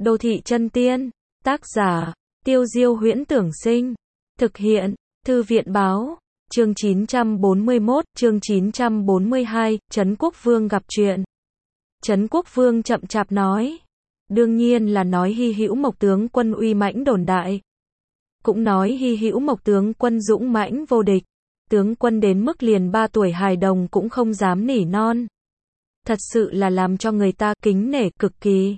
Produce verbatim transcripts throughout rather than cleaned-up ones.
Đô thị chân tiên, tác giả, Tiêu Diêu Huyễn Tưởng Sinh, thực hiện, Thư viện Báo, chương chín trăm bốn mươi mốt, chương chín trăm bốn mươi hai, Trấn Quốc Vương gặp chuyện. Trấn Quốc Vương chậm chạp nói, đương nhiên là nói Hy Hữu Mộc tướng quân uy mãnh đồn đại. Cũng nói Hy Hữu Mộc tướng quân dũng mãnh vô địch, tướng quân đến mức liền ba tuổi hài đồng cũng không dám nỉ non. Thật sự là làm cho người ta kính nể cực kỳ.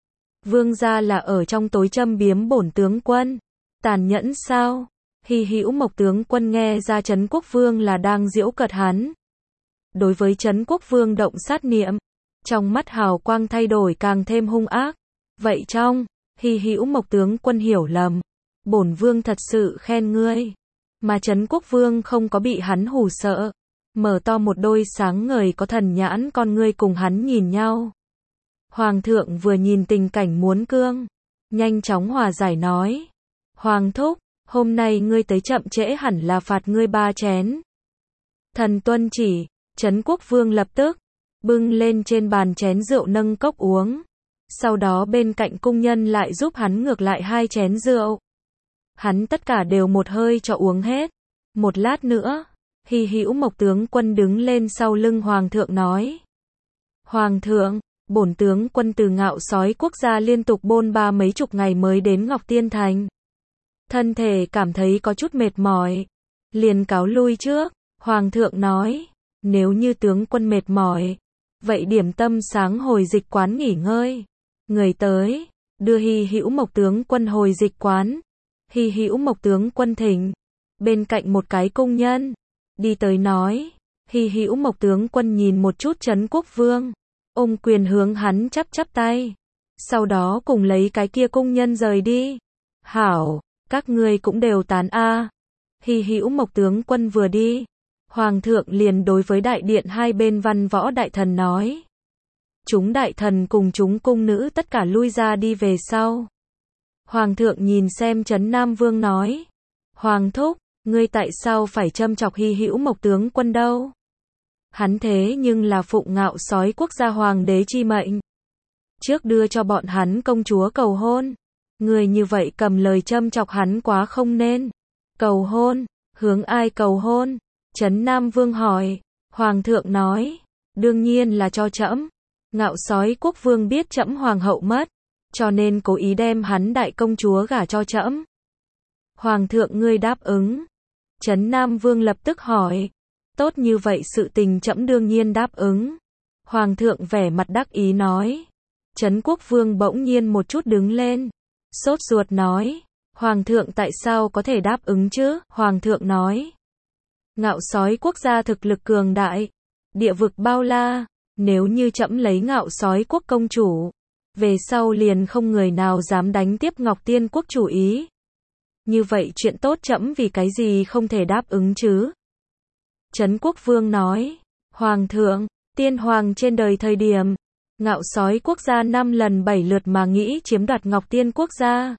Vương gia là ở trong tối châm biếm bổn tướng quân, tàn nhẫn sao? Hy Hữu Mộc tướng quân nghe ra Trấn Quốc Vương là đang giễu cợt hắn. Đối với Trấn Quốc Vương động sát niệm, trong mắt hào quang thay đổi càng thêm hung ác. Vậy trong, Hy Hữu Mộc tướng quân hiểu lầm, bổn vương thật sự khen ngươi, mà Trấn Quốc Vương không có bị hắn hù sợ, mở to một đôi sáng ngời có thần nhãn con ngươi cùng hắn nhìn nhau. Hoàng thượng vừa nhìn tình cảnh muốn cương, nhanh chóng hòa giải nói, Hoàng thúc, hôm nay ngươi tới chậm trễ hẳn là phạt ngươi ba chén. Thần tuân chỉ. Trấn Quốc Vương lập tức bưng lên trên bàn chén rượu nâng cốc uống, sau đó bên cạnh cung nhân lại giúp hắn ngược lại hai chén rượu. Hắn tất cả đều một hơi cho uống hết. Một lát nữa, Hy Hữu Mộc tướng quân đứng lên sau lưng Hoàng thượng nói, Hoàng thượng, bổn tướng quân từ Ngạo Sói quốc gia liên tục bôn ba mấy chục ngày mới đến Ngọc Tiên Thành. Thân thể cảm thấy có chút mệt mỏi, liền cáo lui trước. Hoàng thượng nói, nếu như tướng quân mệt mỏi, vậy điểm tâm sáng hồi dịch quán nghỉ ngơi. Người tới, đưa Hy Hữu Mộc tướng quân hồi dịch quán. Hy Hữu Mộc tướng quân thỉnh, bên cạnh một cái cung nhân đi tới nói, Hy Hữu Mộc tướng quân nhìn một chút Trấn Quốc Vương, ôm quyền hướng hắn chắp chắp tay, sau đó cùng lấy cái kia cung nhân rời đi. Hảo, các ngươi cũng đều tán a. Hy Hữu Mộc tướng quân vừa đi, Hoàng thượng liền đối với đại điện hai bên văn võ đại thần nói, chúng đại thần cùng chúng cung nữ tất cả lui ra đi về sau. Hoàng thượng nhìn xem Trấn Nam Vương nói, Hoàng thúc, ngươi tại sao phải châm chọc Hy Hữu Mộc tướng quân đâu? Hắn thế nhưng là phụng Ngạo Sói quốc gia hoàng đế chi mệnh, trước đưa cho bọn hắn công chúa cầu hôn. Người như vậy cầm lời châm chọc hắn quá không nên. Cầu hôn, hướng ai cầu hôn? Trấn Nam Vương hỏi. Hoàng thượng nói, đương nhiên là cho trẫm. Ngạo Sói quốc vương biết trẫm hoàng hậu mất, cho nên cố ý đem hắn đại công chúa gả cho trẫm. Hoàng thượng ngươi đáp ứng. Trấn Nam Vương lập tức hỏi, tốt như vậy sự tình trẫm đương nhiên đáp ứng. Hoàng thượng vẻ mặt đắc ý nói. Trấn Quốc Vương bỗng nhiên một chút đứng lên, sốt ruột nói, Hoàng thượng tại sao có thể đáp ứng chứ? Hoàng thượng nói, Ngạo Sói quốc gia thực lực cường đại, địa vực bao la, nếu như trẫm lấy Ngạo Sói quốc công chủ, về sau liền không người nào dám đánh tiếp Ngọc Tiên quốc chủ ý. Như vậy chuyện tốt trẫm vì cái gì không thể đáp ứng chứ? Trấn Quốc Vương nói, Hoàng thượng, tiên hoàng trên đời thời điểm, Ngạo Sói quốc gia năm lần bảy lượt mà nghĩ chiếm đoạt Ngọc Tiên quốc gia.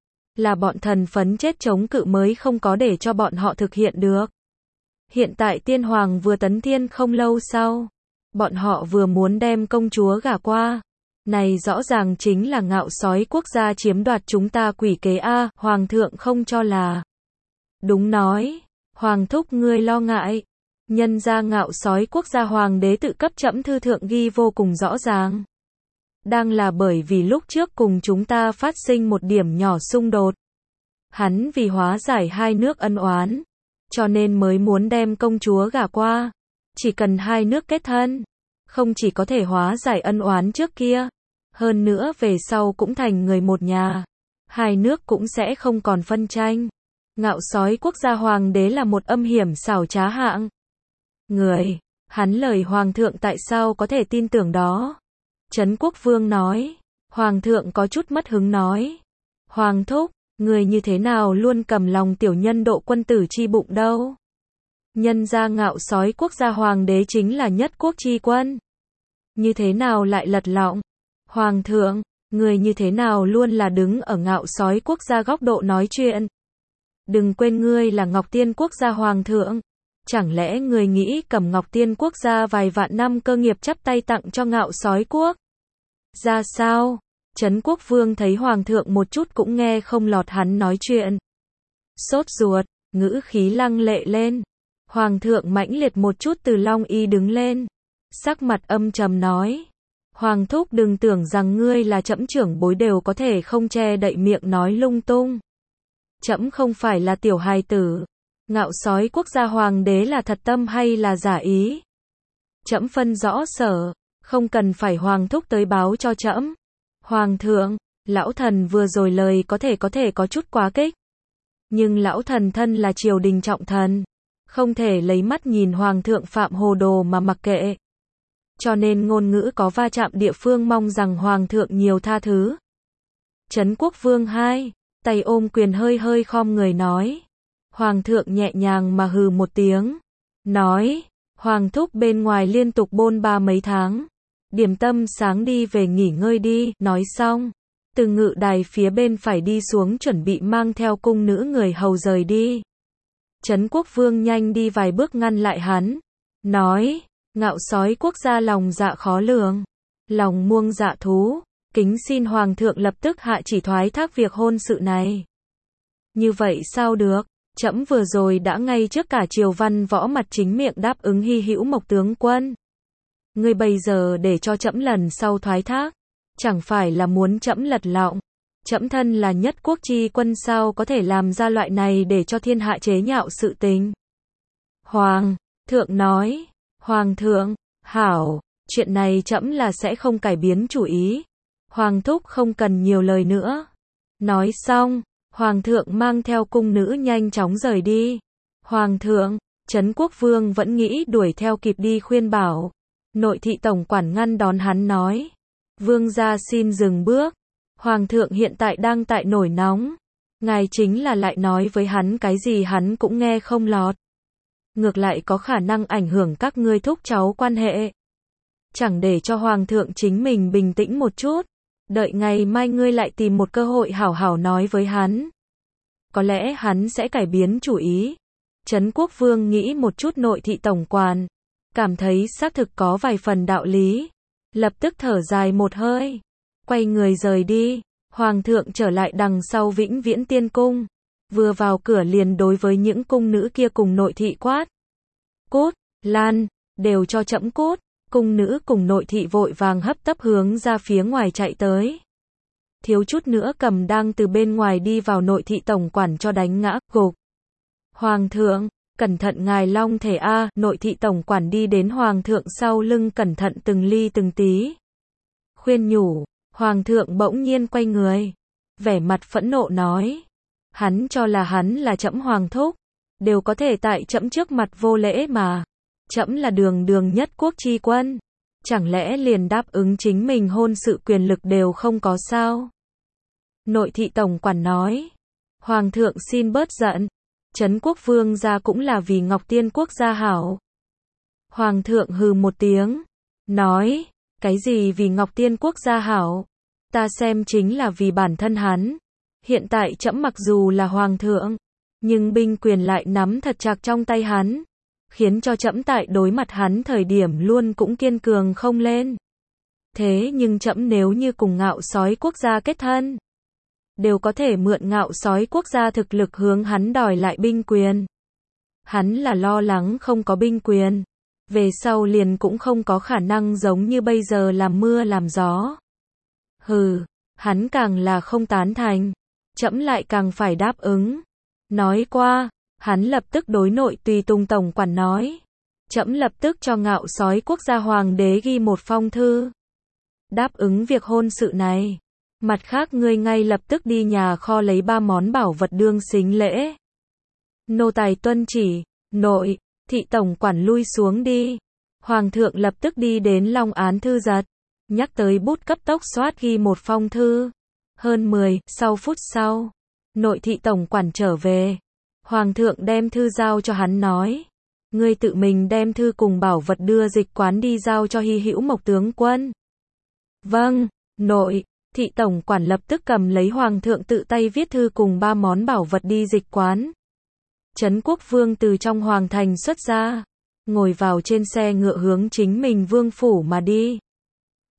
Là bọn thần phấn chết chống cự mới không có để cho bọn họ thực hiện được. Hiện tại tiên hoàng vừa tấn thiên không lâu sau, bọn họ vừa muốn đem công chúa gả qua. Này rõ ràng chính là Ngạo Sói quốc gia chiếm đoạt chúng ta quỷ kế a. Hoàng thượng không cho là đúng nói. Hoàng thúc ngươi lo ngại, nhân ra Ngạo Sói quốc gia hoàng đế tự cấp trẫm thư thượng ghi vô cùng rõ ràng. Đang là bởi vì lúc trước cùng chúng ta phát sinh một điểm nhỏ xung đột. Hắn vì hóa giải hai nước ân oán, cho nên mới muốn đem công chúa gả qua. Chỉ cần hai nước kết thân, không chỉ có thể hóa giải ân oán trước kia, hơn nữa về sau cũng thành người một nhà. Hai nước cũng sẽ không còn phân tranh. Ngạo Sói quốc gia hoàng đế là một âm hiểm xảo trá hạng người, hắn lời Hoàng thượng tại sao có thể tin tưởng đó? Trấn Quốc Vương nói. Hoàng thượng có chút mất hứng nói, Hoàng thúc, người như thế nào luôn cầm lòng tiểu nhân độ quân tử chi bụng đâu? Nhân ra Ngạo Sói quốc gia hoàng đế chính là nhất quốc chi quân, như thế nào lại lật lọng? Hoàng thượng, người như thế nào luôn là đứng ở Ngạo Sói quốc gia góc độ nói chuyện? Đừng quên ngươi là Ngọc Tiên quốc gia hoàng thượng. Chẳng lẽ người nghĩ cầm Ngọc Tiên quốc gia vài vạn năm cơ nghiệp chắp tay tặng cho Ngạo Sói quốc? Ra sao? Trấn Quốc Vương thấy Hoàng thượng một chút cũng nghe không lọt hắn nói chuyện. Sốt ruột, ngữ khí lăng lệ lên. Hoàng thượng mãnh liệt một chút từ long y đứng lên. Sắc mặt âm trầm nói. Hoàng thúc đừng tưởng rằng ngươi là trẫm trưởng bối đều có thể không che đậy miệng nói lung tung. Trẫm không phải là tiểu hài tử. Ngạo sói quốc gia hoàng đế là thật tâm hay là giả ý. Trẫm phân rõ sở, không cần phải hoàng thúc tới báo cho trẫm. Hoàng thượng, lão thần vừa rồi lời có thể có thể có chút quá kích. Nhưng lão thần thân là triều đình trọng thần, không thể lấy mắt nhìn hoàng thượng phạm hồ đồ mà mặc kệ. Cho nên ngôn ngữ có va chạm địa phương mong rằng hoàng thượng nhiều tha thứ. Trấn Quốc Vương hai, tay ôm quyền hơi hơi khom người nói. Hoàng thượng nhẹ nhàng mà hừ một tiếng. Nói, hoàng thúc bên ngoài liên tục bôn ba mấy tháng. Điểm tâm sáng đi về nghỉ ngơi đi, nói xong. Từ ngự đài phía bên phải đi xuống chuẩn bị mang theo cung nữ người hầu rời đi. Trấn Quốc Vương nhanh đi vài bước ngăn lại hắn. Nói, ngạo sói quốc gia lòng dạ khó lường. Lòng muông dạ thú. Kính xin hoàng thượng lập tức hạ chỉ thoái thác việc hôn sự này. Như vậy sao được? Trẫm vừa rồi đã ngay trước cả triều văn võ mặt chính miệng đáp ứng hy hữu Mộc tướng quân. Ngươi bây giờ để cho trẫm lần sau thoái thác, chẳng phải là muốn trẫm lật lọng. Trẫm thân là nhất quốc chi quân sao có thể làm ra loại này để cho thiên hạ chế nhạo sự tình. Hoàng thượng nói, hoàng thượng, hảo, chuyện này trẫm là sẽ không cải biến chủ ý. Hoàng thúc không cần nhiều lời nữa. Nói xong, hoàng thượng mang theo cung nữ nhanh chóng rời đi. Hoàng thượng, Trấn Quốc Vương vẫn nghĩ đuổi theo kịp đi khuyên bảo. Nội thị tổng quản ngăn đón hắn nói. Vương gia xin dừng bước. Hoàng thượng hiện tại đang tại nổi nóng. Ngài chính là lại nói với hắn cái gì hắn cũng nghe không lọt. Ngược lại có khả năng ảnh hưởng các ngươi thúc cháu quan hệ. Chẳng để cho hoàng thượng chính mình bình tĩnh một chút. Đợi ngày mai ngươi lại tìm một cơ hội hảo hảo nói với hắn. Có lẽ hắn sẽ cải biến chủ ý. Trấn Quốc Vương nghĩ một chút nội thị tổng quản. Cảm thấy xác thực có vài phần đạo lý. Lập tức thở dài một hơi. Quay người rời đi. Hoàng thượng trở lại đằng sau Vĩnh Viễn Tiên Cung. Vừa vào cửa liền đối với những cung nữ kia cùng nội thị quát. Cút, lan, đều cho trẫm cút. Cung nữ cùng nội thị vội vàng hấp tấp hướng ra phía ngoài chạy tới. Thiếu chút nữa cầm đang từ bên ngoài đi vào nội thị tổng quản cho đánh ngã, gục. Hoàng thượng, cẩn thận ngài long thể a, nội thị tổng quản đi đến hoàng thượng sau lưng cẩn thận từng ly từng tí. Khuyên nhủ, hoàng thượng bỗng nhiên quay người. Vẻ mặt phẫn nộ nói. Hắn cho là hắn là trẫm hoàng thúc. Đều có thể tại trẫm trước mặt vô lễ mà. Trẫm là đường đường nhất quốc chi quân. Chẳng lẽ liền đáp ứng chính mình hôn sự quyền lực đều không có sao? Nội thị tổng quản nói. Hoàng thượng xin bớt giận. Trấn Quốc Vương gia cũng là vì Ngọc Tiên quốc gia hảo. Hoàng thượng hừ một tiếng. Nói. Cái gì vì Ngọc Tiên quốc gia hảo? Ta xem chính là vì bản thân hắn. Hiện tại trẫm mặc dù là hoàng thượng. Nhưng binh quyền lại nắm thật chặt trong tay hắn. Khiến cho trẫm tại đối mặt hắn thời điểm luôn cũng kiên cường không lên. Thế nhưng trẫm nếu như cùng ngạo sói quốc gia kết thân, đều có thể mượn ngạo sói quốc gia thực lực hướng hắn đòi lại binh quyền. Hắn là lo lắng không có binh quyền. Về sau liền cũng không có khả năng giống như bây giờ làm mưa làm gió. Hừ, hắn càng là không tán thành. Trẫm lại càng phải đáp ứng. Nói qua. Hắn lập tức đối nội tùy tùng tổng quản nói. Trẫm lập tức cho ngạo sói quốc gia hoàng đế ghi một phong thư. Đáp ứng việc hôn sự này. Mặt khác ngươi ngay lập tức đi nhà kho lấy ba món bảo vật đương xính lễ. Nô tài tuân chỉ. Nội, thị tổng quản lui xuống đi. Hoàng thượng lập tức đi đến Long Án thư giật. Nhắc tới bút cấp tốc soát ghi một phong thư. Hơn mười, sau phút sau. Nội thị tổng quản trở về. Hoàng thượng đem thư giao cho hắn nói. Ngươi tự mình đem thư cùng bảo vật đưa dịch quán đi giao cho hy hữu Mộc tướng quân. Vâng, nội, thị tổng quản lập tức cầm lấy hoàng thượng tự tay viết thư cùng ba món bảo vật đi dịch quán. Trấn Quốc Vương từ trong hoàng thành xuất ra. Ngồi vào trên xe ngựa hướng chính mình vương phủ mà đi.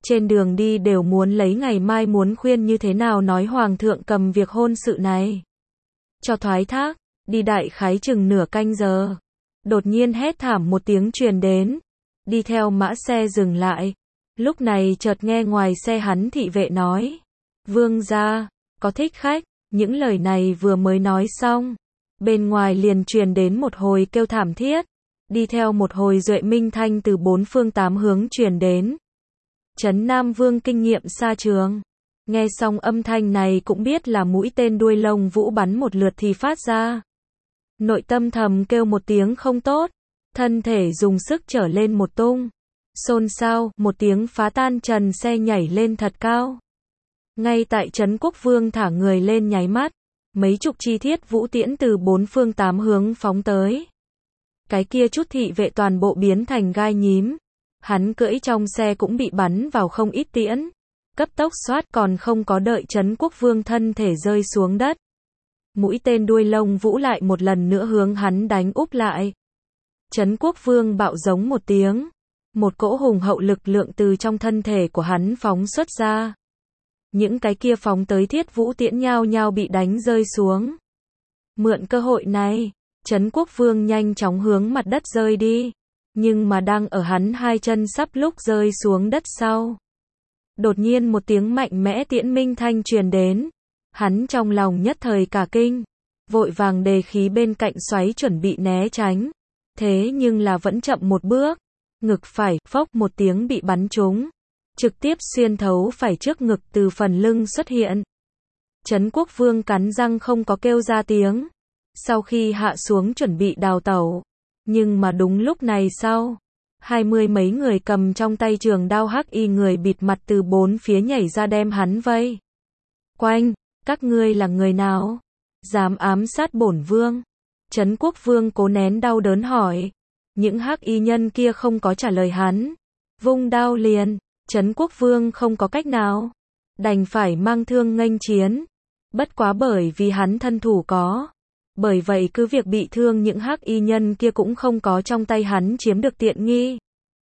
Trên đường đi đều muốn lấy ngày mai muốn khuyên như thế nào nói hoàng thượng cầm việc hôn sự này cho thoái thác, đi đại khái chừng nửa canh giờ. Đột nhiên hét thảm một tiếng truyền đến, đi theo mã xe dừng lại. Lúc này chợt nghe ngoài xe hắn thị vệ nói, vương gia, có thích khách. Những lời này vừa mới nói xong, bên ngoài liền truyền đến một hồi kêu thảm thiết, đi theo một hồi duệ minh thanh từ bốn phương tám hướng truyền đến. Trấn Nam Vương kinh nghiệm xa trường, nghe xong âm thanh này cũng biết là mũi tên đuôi lông vũ bắn một lượt thì phát ra. Nội tâm thầm kêu một tiếng không tốt, thân thể dùng sức trở lên một tung. Xôn xao, một tiếng phá tan trần xe nhảy lên thật cao. Ngay tại Trấn Quốc Vương thả người lên nháy mắt, mấy chục chi thiết vũ tiễn từ bốn phương tám hướng phóng tới. Cái kia chút thị vệ toàn bộ biến thành gai nhím. Hắn cưỡi trong xe cũng bị bắn vào không ít tiễn. Cấp tốc xoát còn không có đợi Trấn Quốc Vương thân thể rơi xuống đất. Mũi tên đuôi lông vũ lại một lần nữa hướng hắn đánh úp lại. Trấn Quốc Vương bạo giống một tiếng. Một cỗ hùng hậu lực lượng từ trong thân thể của hắn phóng xuất ra. Những cái kia phóng tới thiết vũ tiễn nhao nhao bị đánh rơi xuống. Mượn cơ hội này, Trấn Quốc Vương nhanh chóng hướng mặt đất rơi đi. Nhưng mà đang ở hắn hai chân sắp lúc rơi xuống đất sau. Đột nhiên một tiếng mạnh mẽ tiễn minh thanh truyền đến. Hắn trong lòng nhất thời cả kinh. Vội vàng đề khí bên cạnh xoáy chuẩn bị né tránh. Thế nhưng là vẫn chậm một bước. Ngực phải, phốc một tiếng bị bắn trúng. Trực tiếp xuyên thấu phải trước ngực từ phần lưng xuất hiện. Trấn Quốc Vương cắn răng không có kêu ra tiếng. Sau khi hạ xuống chuẩn bị đào tẩu. Nhưng mà đúng lúc này sau. Hai mươi mấy người cầm trong tay trường đao hắc y người bịt mặt từ bốn phía nhảy ra đem hắn vây quanh. Các ngươi là người nào? Dám ám sát bổn vương? Trấn Quốc Vương cố nén đau đớn hỏi. Những hắc y nhân kia không có trả lời hắn. Vung đao liền. Trấn Quốc Vương không có cách nào. Đành phải mang thương nghênh chiến. Bất quá bởi vì hắn thân thủ có. Bởi vậy cứ việc bị thương những hắc y nhân kia cũng không có trong tay hắn chiếm được tiện nghi.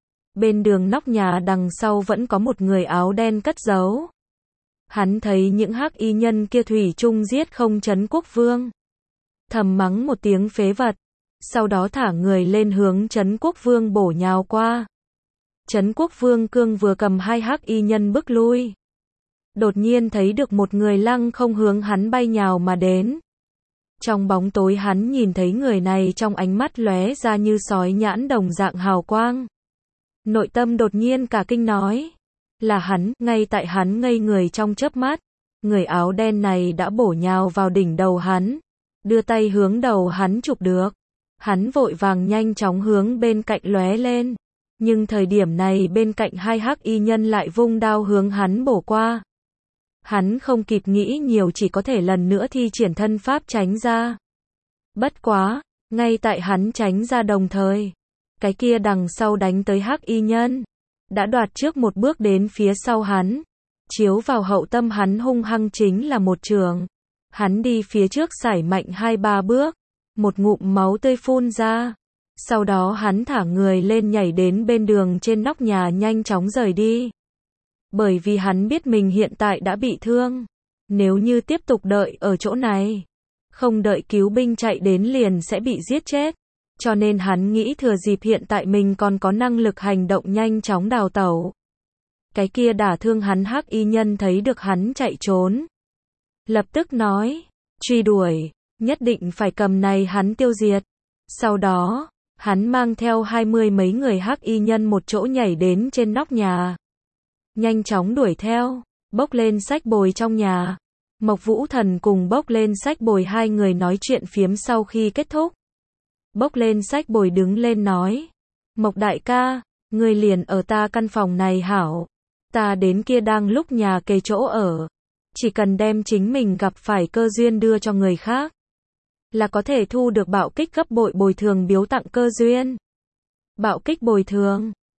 Bên đường nóc nhà đằng sau vẫn có một người áo đen cất giấu. Hắn thấy những hắc y nhân kia thủy chung giết không Trấn Quốc Vương. Thầm mắng một tiếng phế vật. Sau đó thả người lên hướng Trấn Quốc Vương bổ nhào qua. Trấn Quốc Vương cương vừa cầm hai hắc y nhân bước lui. Đột nhiên thấy được một người lăng không hướng hắn bay nhào mà đến. Trong bóng tối hắn nhìn thấy người này trong ánh mắt lóe ra như sói nhãn đồng dạng hào quang. Nội tâm đột nhiên cả kinh nói. Là hắn, ngay tại hắn ngây người trong chớp mắt. Người áo đen này đã bổ nhào vào đỉnh đầu hắn. Đưa tay hướng đầu hắn chụp được. Hắn vội vàng nhanh chóng hướng bên cạnh lóe lên. Nhưng thời điểm này bên cạnh hai hắc y nhân lại vung đao hướng hắn bổ qua. Hắn không kịp nghĩ nhiều chỉ có thể lần nữa thi triển thân pháp tránh ra. Bất quá, ngay tại hắn tránh ra đồng thời. Cái kia đằng sau đánh tới hắc y nhân. Đã đoạt trước một bước đến phía sau hắn. Chiếu vào hậu tâm hắn hung hăng chính là một trường. Hắn đi phía trước sải mạnh hai ba bước. Một ngụm máu tươi phun ra. Sau đó hắn thả người lên nhảy đến bên đường trên nóc nhà nhanh chóng rời đi. Bởi vì hắn biết mình hiện tại đã bị thương. Nếu như tiếp tục đợi ở chỗ này, không đợi cứu binh chạy đến liền sẽ bị giết chết. Cho nên hắn nghĩ thừa dịp hiện tại mình còn có năng lực hành động nhanh chóng đào tẩu. Cái kia đả thương hắn hắc y nhân thấy được hắn chạy trốn. Lập tức nói, truy đuổi, nhất định phải cầm này hắn tiêu diệt. Sau đó, hắn mang theo hai mươi mấy người hắc y nhân một chỗ nhảy đến trên nóc nhà. Nhanh chóng đuổi theo, bốc lên sách bồi trong nhà. Mộc Vũ Thần cùng bốc lên sách bồi hai người nói chuyện phiếm sau khi kết thúc. Bốc lên sách bồi đứng lên nói. Mộc đại ca, ngươi liền ở ta căn phòng này hảo. Ta đến kia đang lúc nhà kề chỗ ở. Chỉ cần đem chính mình gặp phải cơ duyên đưa cho người khác. Là có thể thu được bạo kích gấp bội bồi thường biếu tặng cơ duyên. Bạo kích bồi thường.